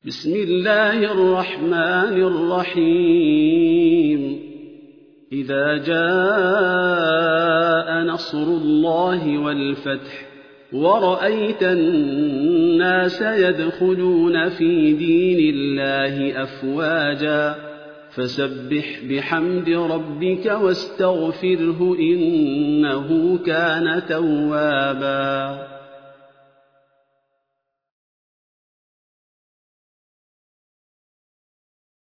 بسم الله الرحمن الرحيم إذا جاء نصر الله والفتح ورأيت الناس يدخلون في دين الله أفواجا فسبح بحمد ربك واستغفره إنه كان توابا